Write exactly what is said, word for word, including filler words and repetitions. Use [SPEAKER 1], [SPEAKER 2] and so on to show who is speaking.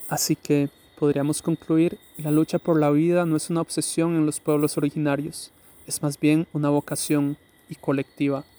[SPEAKER 1] Así que, podríamos concluir, la lucha por la vida no es una obsesión en los pueblos originarios, es más bien una vocación y colectiva.